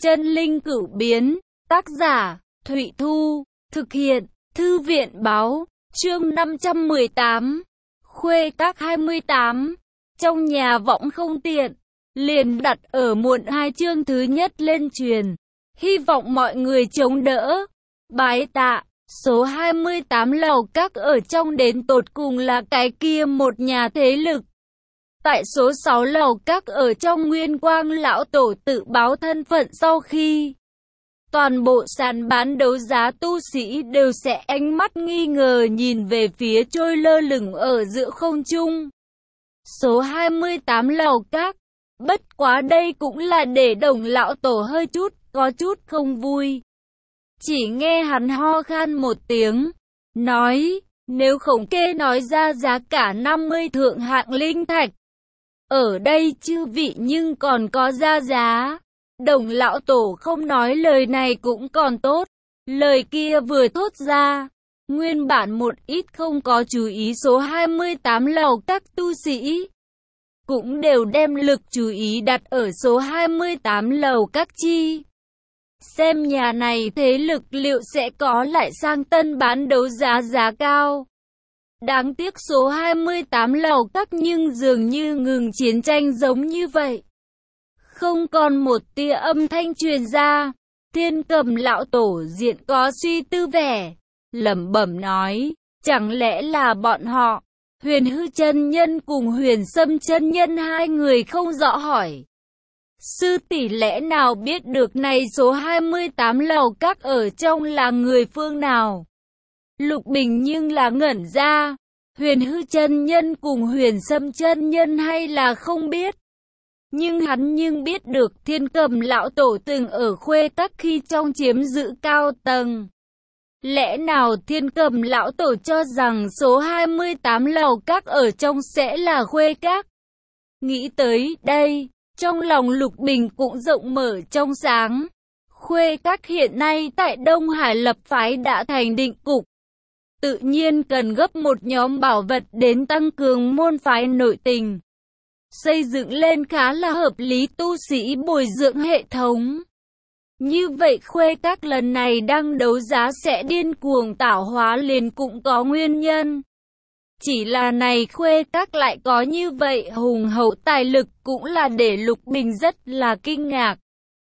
Chân linh cửu biến, tác giả, Thụy Thu, thực hiện, Thư viện báo, chương 518, Khuê Các 28, trong nhà võng không tiện, liền đặt ở muộn 2 chương thứ nhất lên truyền, hy vọng mọi người chống đỡ, bái tạ. Số 28 Lầu Các ở trong đến tột cùng là cái kia một nhà thế lực. Tại số 6 Lầu Các ở trong Nguyên Quang lão tổ tự báo thân phận sau khi toàn bộ sàn bán đấu giá tu sĩ đều sẽ ánh mắt nghi ngờ nhìn về phía trôi lơ lửng ở giữa không trung. Số 28 Lầu Các, bất quá đây cũng là để Đồng lão tổ hơi có chút không vui. Chỉ nghe hắn ho khan một tiếng, nói, nếu khổng kê nói ra giá cả 50 thượng hạng linh thạch. Ở đây chư vị nhưng còn có ra giá. Đồng lão tổ không nói lời này cũng còn tốt. Lời kia vừa thốt ra, nguyên bản một ít không có chú ý số 28 Lầu Các tu sĩ cũng đều đem lực chú ý đặt ở số 28 Lầu Các chi. Xem nhà này thế lực liệu sẽ có lại sang tân bán đấu giá giá cao. Đáng tiếc số 28 Lầu Các nhưng dường như ngừng chiến tranh giống như vậy. Không còn một tia âm thanh truyền ra. Thiên Cầm lão tổ diện có suy tư vẻ, lẩm bẩm nói, chẳng lẽ là bọn họ, Huyền Hư chân nhân cùng Huyền Sâm chân nhân hai người không rõ hỏi. Sư tỷ lẽ nào biết được này số 28 Lầu Các ở trong là người phương nào? Lục Bình nhưng là ngẩn ra, Huyền Hư chân nhân cùng Huyền Sâm chân nhân hay là không biết. Nhưng hắn biết được Thiên Cầm lão tổ từng ở Khuê Các khi trong chiếm giữ cao tầng. Lẽ nào Thiên Cầm lão tổ cho rằng số 28 Lầu Các ở trong sẽ là Khuê Các? Nghĩ tới đây, trong lòng Lục Bình cũng rộng mở trong sáng. Khuê Các hiện nay tại Đông Hải lập phái đã thành định cục. Tự nhiên cần gấp một nhóm bảo vật đến tăng cường môn phái nội tình. Xây dựng lên khá là hợp lý tu sĩ bồi dưỡng hệ thống. Như vậy Khuê Các lần này đang đấu giá sẽ điên cuồng tạo hóa liền cũng có nguyên nhân. Chỉ là này Khuê Các lại có như vậy hùng hậu tài lực cũng là để Lục Bình rất là kinh ngạc.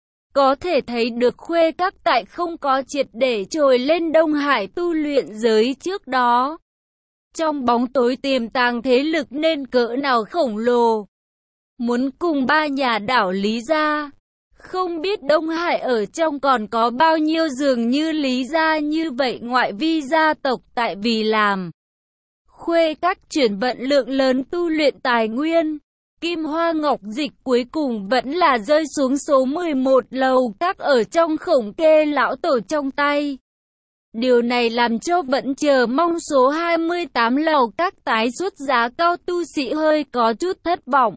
Có thể thấy được Khuê Các tại không có triệt để trồi lên Đông Hải tu luyện giới trước đó. Trong bóng tối tiềm tàng thế lực nên cỡ nào khổng lồ. Muốn cùng ba nhà đảo Lý gia. Không biết Đông Hải ở trong còn có bao nhiêu dường như Lý gia như vậy ngoại vi gia tộc tại vì làm. Khuê Các chuyển vận lượng lớn tu luyện tài nguyên. Kim Hoa Ngọc Dịch cuối cùng vẫn là rơi xuống số 11 Lầu Các ở trong khổng kê lão tổ trong tay. Điều này làm cho vẫn chờ mong số 28 Lầu Các tái xuất giá cao tu sĩ hơi có chút thất vọng.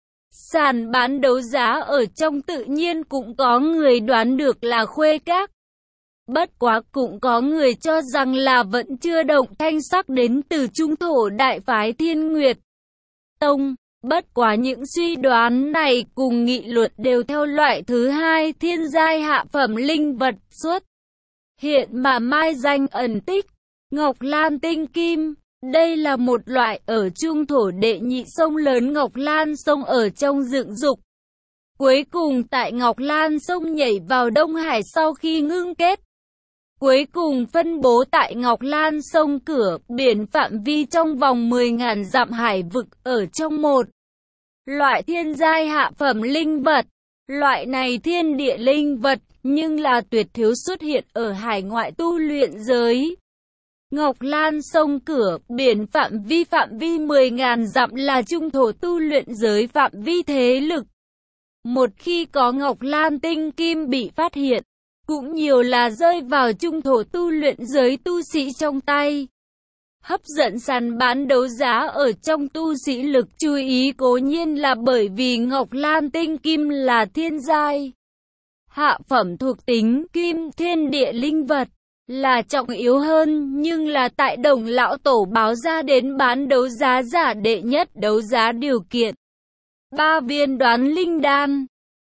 Sàn bán đấu giá ở trong tự nhiên cũng có người đoán được là Khuê Các. Bất quá cũng có người cho rằng là vẫn chưa động thanh sắc đến từ trung thổ đại phái Thiên Nguyệt Tông. Bất quá những suy đoán này cùng nghị luận đều theo loại thứ hai thiên giai hạ phẩm linh vật xuất hiện mà mai danh ẩn tích. Ngọc Lan tinh kim, đây là một loại ở trung thổ đệ nhị sông lớn Ngọc Lan sông ở trong dựng dục. Cuối cùng tại Ngọc Lan sông nhảy vào Đông Hải sau khi ngưng kết. Cuối cùng phân bố tại Ngọc Lan sông cửa biển phạm vi trong vòng 10.000 dặm hải vực ở trong một loại thiên giai hạ phẩm linh vật. Loại này thiên địa linh vật nhưng là tuyệt thiếu xuất hiện ở hải ngoại tu luyện giới. Ngọc Lan sông cửa biển phạm vi 10.000 dặm là trung thổ tu luyện giới phạm vi thế lực. Một khi có Ngọc Lan tinh kim bị phát hiện, cũng nhiều là rơi vào trung thổ tu luyện giới tu sĩ trong tay. Hấp dẫn sàn bán đấu giá ở trong tu sĩ lực chú ý cố nhiên là bởi vì Ngọc Lan tinh kim là thiên giai hạ phẩm thuộc tính kim thiên địa linh vật, là trọng yếu hơn, nhưng là tại Đồng lão tổ báo ra đến bán đấu giá giả đệ nhất đấu giá điều kiện 3 viên đoán linh đan.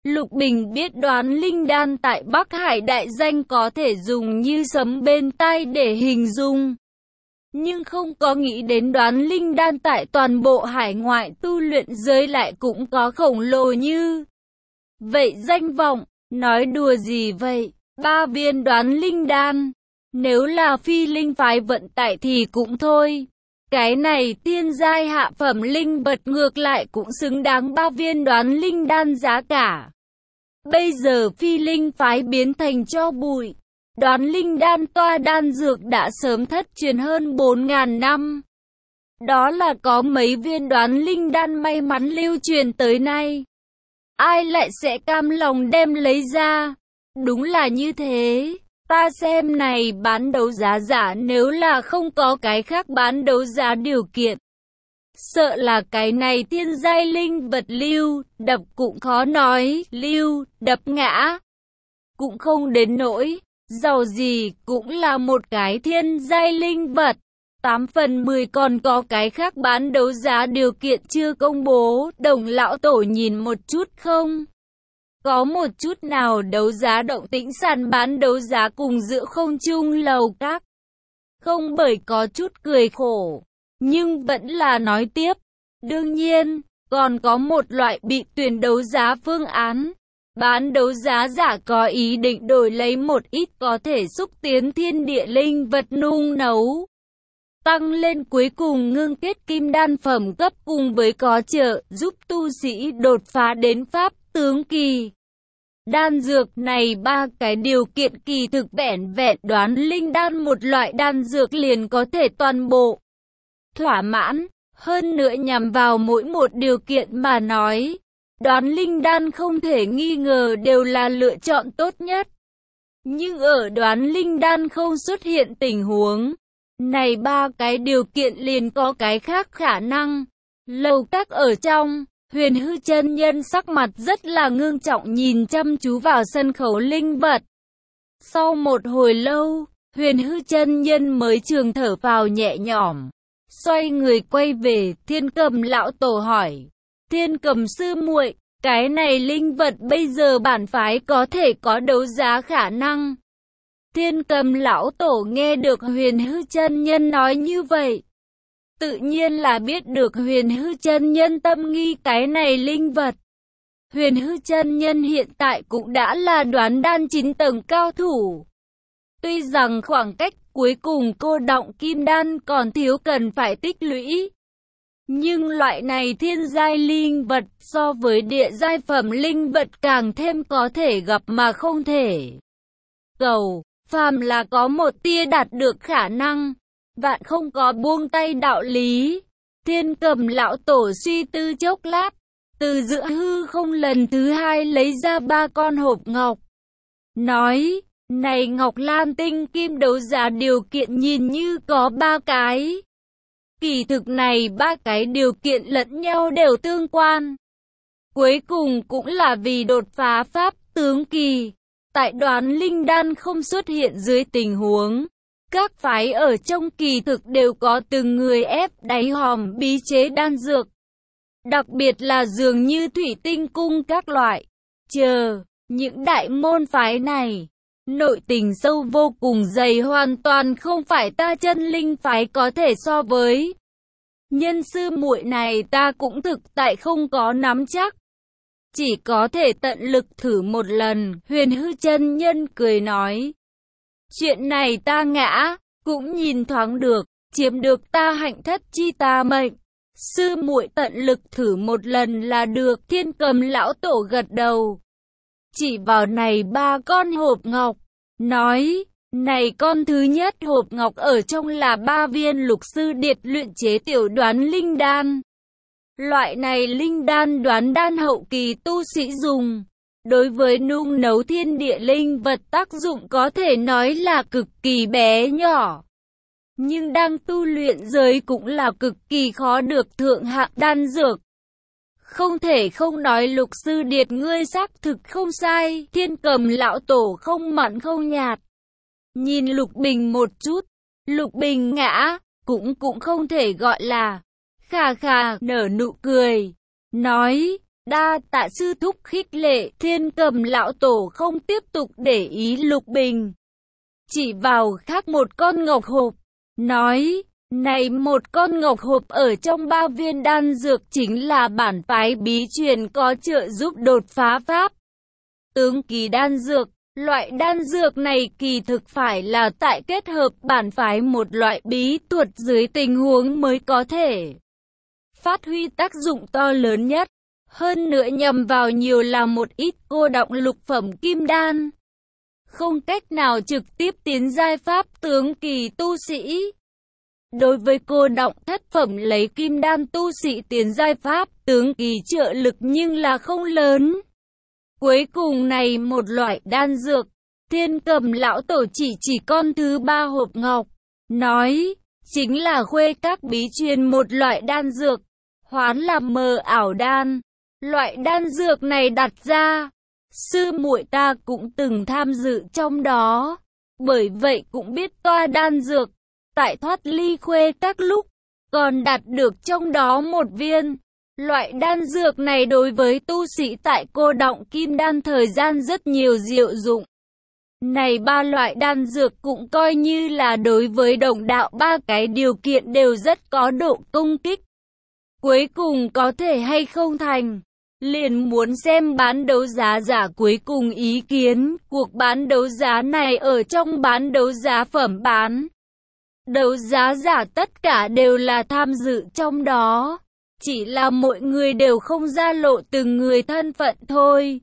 Lục Bình biết Đoán Linh Đan tại Bắc Hải đại danh có thể dùng như sấm bên tai để hình dung. Nhưng không có nghĩ đến Đoán Linh Đan tại toàn bộ hải ngoại tu luyện giới lại cũng có khổng lồ như vậy danh vọng. Nói đùa gì vậy? 3 viên Đoán Linh Đan. Nếu là phi linh phái vận tải thì cũng thôi. Cái này tiên giai hạ phẩm linh vật ngược lại cũng xứng đáng 3 viên Đoán Linh Đan giá cả. Bây giờ phi linh phái biến thành tro bụi. Đoán Linh Đan toa đan dược đã sớm thất truyền hơn 4.000 năm. Đó là có mấy viên Đoán Linh Đan may mắn lưu truyền tới nay. Ai lại sẽ cam lòng đem lấy ra? Đúng là như thế. Ta xem này bán đấu giá giả, nếu là không có cái khác bán đấu giá điều kiện. Sợ là cái này thiên giai linh vật lưu, đập cũng khó nói, lưu, đập ngã. Cũng không đến nỗi, giàu gì cũng là một cái thiên giai linh vật. 8 phần 10 còn có cái khác bán đấu giá điều kiện chưa công bố, Đồng lão tổ nhìn một chút không? Có một chút nào đấu giá động tĩnh sàn bán đấu giá cùng giữa không trung lầu các. Không, bởi có chút cười khổ, nhưng vẫn là nói tiếp. Đương nhiên, còn có một loại bị tuyển đấu giá phương án. Bán đấu giá giả có ý định đổi lấy một ít có thể xúc tiến thiên địa linh vật nung nấu. Tăng lên cuối cùng ngưng kết kim đan phẩm cấp cùng với có trợ giúp tu sĩ đột phá đến pháp tướng kỳ. Đan dược này 3 cái điều kiện kỳ thực vẹn vẹn Đoán Linh Đan một loại đan dược liền có thể toàn bộ thỏa mãn, hơn nữa nhằm vào mỗi một điều kiện mà nói. Đoán Linh Đan không thể nghi ngờ đều là lựa chọn tốt nhất. Nhưng ở Đoán Linh Đan không xuất hiện tình huống này 3 cái điều kiện liền có cái khác khả năng. Lầu các ở trong, Huyền Hư chân nhân sắc mặt rất là ngưng trọng nhìn chăm chú vào sân khấu linh vật. Sau một hồi lâu, Huyền Hư chân nhân mới trường thở phào nhẹ nhõm. Xoay người quay về Thiên Cầm lão tổ hỏi. Thiên Cầm sư muội, cái này linh vật bây giờ bản phái có thể có đấu giá khả năng. Thiên Cầm lão tổ nghe được Huyền Hư chân nhân nói như vậy, tự nhiên là biết được Huyền Hư chân nhân tâm nghi cái này linh vật. Huyền Hư chân nhân hiện tại cũng đã là Đoán Đan 9 tầng cao thủ. Tuy rằng khoảng cách cuối cùng cô đọng kim đan còn thiếu cần phải tích lũy, nhưng loại này thiên giai linh vật so với địa giai phẩm linh vật càng thêm có thể gặp mà không thể cầu. Phàm là có một tia đạt được khả năng, vạn không có buông tay đạo lý. Thiên Cầm lão tổ suy tư chốc lát, từ giữa hư không lần thứ 2 lấy ra 3 con hộp ngọc. Nói, này Ngọc Lam tinh kim đấu giá điều kiện nhìn như có 3 cái. Kỳ thực này 3 cái điều kiện lẫn nhau đều tương quan. Cuối cùng cũng là vì đột phá pháp tướng kỳ. Tại Đoán Linh Đan không xuất hiện dưới tình huống, các phái ở trong kỳ thực đều có từng người ép đáy hòm bí chế đan dược. Đặc biệt là dường như Thủy Tinh cung các loại. Những đại môn phái này, nội tình sâu vô cùng dày, hoàn toàn không phải ta chân linh phái có thể so với. Nhân sư muội này ta cũng thực tại không có nắm chắc. Chỉ có thể tận lực thử một lần, Huyền Hư chân nhân cười nói. Chuyện này ta ngã, cũng nhìn thoáng được, chiếm được ta hạnh thất chi ta mệnh. Sư muội tận lực thử một lần là được. Thiên Cầm lão tổ gật đầu. Chỉ vào này 3 con hộp ngọc, nói, này con thứ nhất hộp ngọc ở trong là 3 viên lục sư điệt luyện chế tiểu Đoán Linh Đan. Loại này linh đan Đoán Đan hậu kỳ tu sĩ dùng, đối với nung nấu thiên địa linh vật tác dụng có thể nói là cực kỳ bé nhỏ. Nhưng đang tu luyện giới cũng là cực kỳ khó được thượng hạng đan dược. Không thể không nói Lục sư điệt ngươi xác thực không sai. Thiên Cầm lão tổ không mặn không nhạt, nhìn Lục Bình một chút. Lục Bình ngã, cũng không thể gọi là. Khà khà, nở nụ cười, nói, Đa tạ sư thúc khích lệ. Thiên Cầm lão tổ không tiếp tục để ý Lục Bình, chỉ vào khác một con ngọc hộp, nói, này một con ngọc hộp ở trong 3 viên đan dược chính là bản phái bí truyền có trợ giúp đột phá pháp tướng kỳ đan dược. Loại đan dược này kỳ thực phải là tại kết hợp bản phái một loại bí thuật dưới tình huống mới có thể phát huy tác dụng to lớn nhất. Hơn nữa nhằm vào nhiều là một ít cô đọng lục phẩm kim đan, không cách nào trực tiếp tiến giai pháp tướng kỳ tu sĩ. Đối với cô đọng thất phẩm lấy kim đan tu sĩ tiến giai pháp tướng kỳ trợ lực nhưng là không lớn. Cuối cùng này một loại đan dược, Thiên Cầm lão tổ chỉ con thứ 3 hộp ngọc, nói, chính là khuê các bí truyền một loại đan dược, hoán là mờ ảo đan. Loại đan dược này đặt ra, sư muội ta cũng từng tham dự trong đó, bởi vậy cũng biết toa đan dược. Tại thoát ly khuê các lúc, còn đạt được trong đó một viên. Loại đan dược này đối với tu sĩ tại cô đọng kim đan thời gian rất nhiều diệu dụng. Này 3 loại đan dược cũng coi như là đối với đồng đạo 3 cái điều kiện đều rất có độ công kích. Cuối cùng có thể hay không thành, liền muốn xem bán đấu giá giả cuối cùng ý kiến. Cuộc bán đấu giá này ở trong bán đấu giá phẩm bán đấu giá giả tất cả đều là tham dự trong đó, chỉ là mọi người đều không ra lộ từng người thân phận thôi.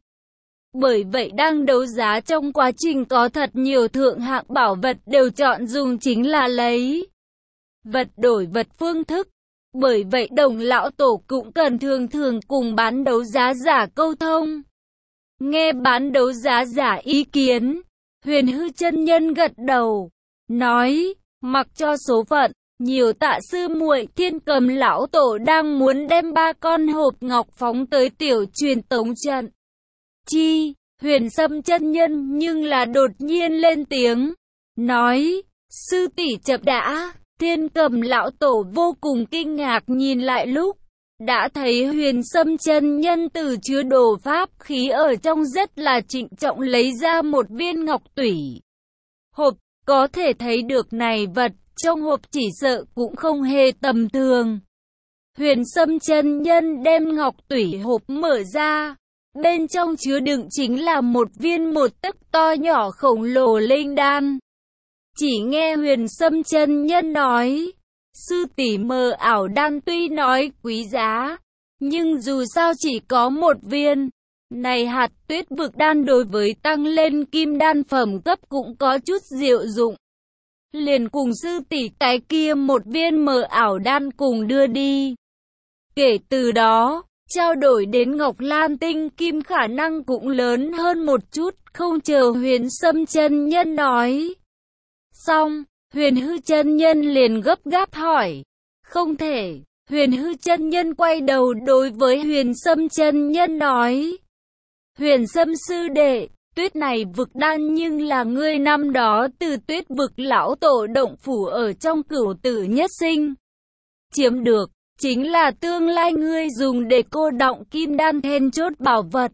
Bởi vậy đang đấu giá trong quá trình có thật nhiều thượng hạng bảo vật đều chọn dùng chính là lấy vật đổi vật phương thức. Bởi vậy Đồng lão tổ cũng cần thường thường cùng bán đấu giá giả câu thông. Nghe bán đấu giá giả ý kiến, Huyền Hư chân nhân gật đầu, nói, mặc cho số phận, nhiều tạ sư muội. Thiên Cầm lão tổ đang muốn đem 3 con hộp ngọc phóng tới tiểu truyền tống trận. Chi, Huyền Sâm chân nhân nhưng là đột nhiên lên tiếng, nói, sư tỷ chậm đã. Thiên Cầm lão tổ vô cùng kinh ngạc nhìn lại lúc, đã thấy Huyền Sâm chân nhân từ chứa đồ pháp khí ở trong rất là trịnh trọng lấy ra một viên ngọc tủy hộp. Có thể thấy được này vật trong hộp chỉ sợ cũng không hề tầm thường. Huyền Sâm chân nhân đem ngọc tủy hộp mở ra, bên trong chứa đựng chính là một viên 1 tấc to nhỏ khổng lồ linh đan. Chỉ nghe Huyền Sâm chân nhân nói, sư tỷ mờ ảo đan tuy nói quý giá, nhưng dù sao chỉ có 1 viên. Này hạt tuyết vực đan đối với tăng lên kim đan phẩm cấp cũng có chút diệu dụng. Liền cùng sư tỷ cái kia 1 viên mờ ảo đan cùng đưa đi. Kể từ đó, trao đổi đến Ngọc Lan tinh kim khả năng cũng lớn hơn một chút. Không chờ Huyền Sâm chân nhân nói xong, Huyền Hư chân nhân liền gấp gáp hỏi, không thể. Huyền Hư chân nhân quay đầu đối với Huyền Sâm chân nhân nói, Huyền Sâm sư đệ, tuyết này vực đan nhưng là ngươi năm đó từ tuyết vực lão tổ động phủ ở trong Cửu Tử Nhất Sinh chiếm được, chính là tương lai ngươi dùng để cô đọng kim đan then chốt bảo vật.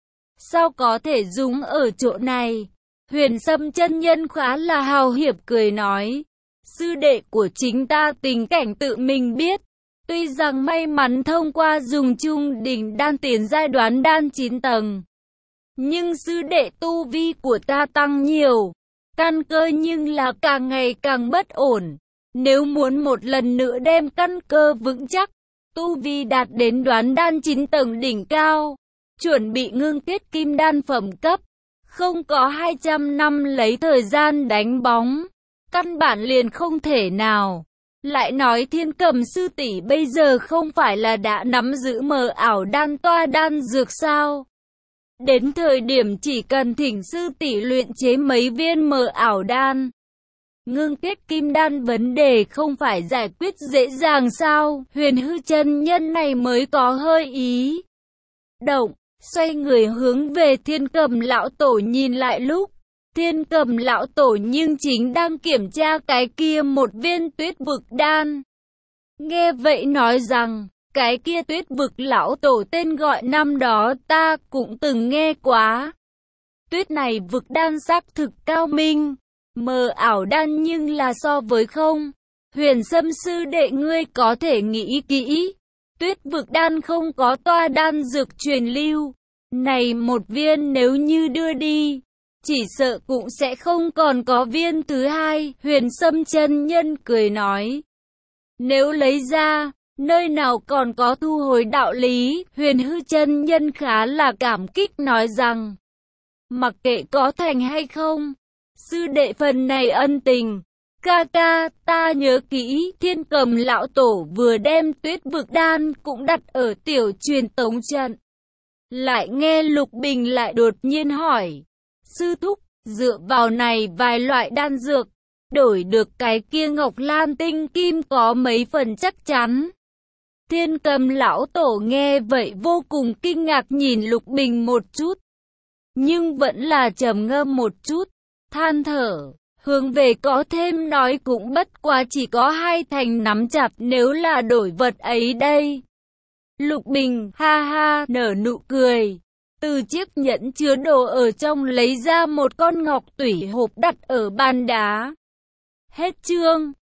Sao có thể dùng ở chỗ này? Huyền Sâm chân nhân khá là hào hiệp cười nói, sư đệ của chính ta tình cảnh tự mình biết. Tuy rằng may mắn thông qua dùng chung đỉnh đan tiến giai đoán đan 9 tầng, nhưng sư đệ tu vi của ta tăng nhiều, căn cơ nhưng là càng ngày càng bất ổn. Nếu muốn một lần nữa đem căn cơ vững chắc, tu vi đạt đến đoán đan 9 tầng đỉnh cao, chuẩn bị ngưng kết kim đan phẩm cấp, không có 200 năm lấy thời gian đánh bóng, căn bản liền không thể nào. Lại nói Thiên Cầm sư tỷ bây giờ không phải là đã nắm giữ mờ ảo đan toa đan dược sao? Đến thời điểm chỉ cần thỉnh sư tỷ luyện chế mấy viên mờ ảo đan, ngưng kết kim đan vấn đề không phải giải quyết dễ dàng sao? Huyền Hư chân nhân này mới có hơi ý động, xoay người hướng về Thiên Cầm lão tổ nhìn lại lúc, Thiên Cầm lão tổ nhưng chính đang kiểm tra cái kia 1 viên tuyết vực đan. Nghe vậy nói rằng, Cái kia Tuyết vực lão tổ tên gọi năm đó ta cũng từng nghe quá. Tuyết này vực đan xác thực cao minh, mờ ảo đan nhưng là so với không. Huyền Sâm sư đệ ngươi có thể nghĩ kỹ. Tuyết vực đan không có toa đan dược truyền lưu. Này một viên nếu như đưa đi, chỉ sợ cũng sẽ không còn có viên thứ hai. Huyền Sâm chân nhân cười nói. Nếu lấy ra, nơi nào còn có thu hồi đạo lý. Huyền Hư chân nhân khá là cảm kích nói rằng, mặc kệ có thành hay không, sư đệ phần này ân tình. Ca ca, ta nhớ kỹ, Thiên Cầm lão tổ vừa đem Tuyết vực đan cũng đặt ở tiểu truyền tống trận. Lại nghe Lục Bình lại đột nhiên hỏi, sư thúc, dựa vào này vài loại đan dược, đổi được cái kia Ngọc Lan tinh kim có mấy phần chắc chắn. Thiên Cầm lão tổ nghe vậy vô cùng kinh ngạc nhìn Lục Bình một chút, nhưng vẫn là trầm ngâm một chút, than thở. Hướng về có thêm nói cũng bất quá chỉ có 2 thành nắm chặt nếu là đổi vật ấy đây. Lục Bình ha ha nở nụ cười, từ chiếc nhẫn chứa đồ ở trong lấy ra một con ngọc tủy hộp đặt ở bàn đá. Hết chương.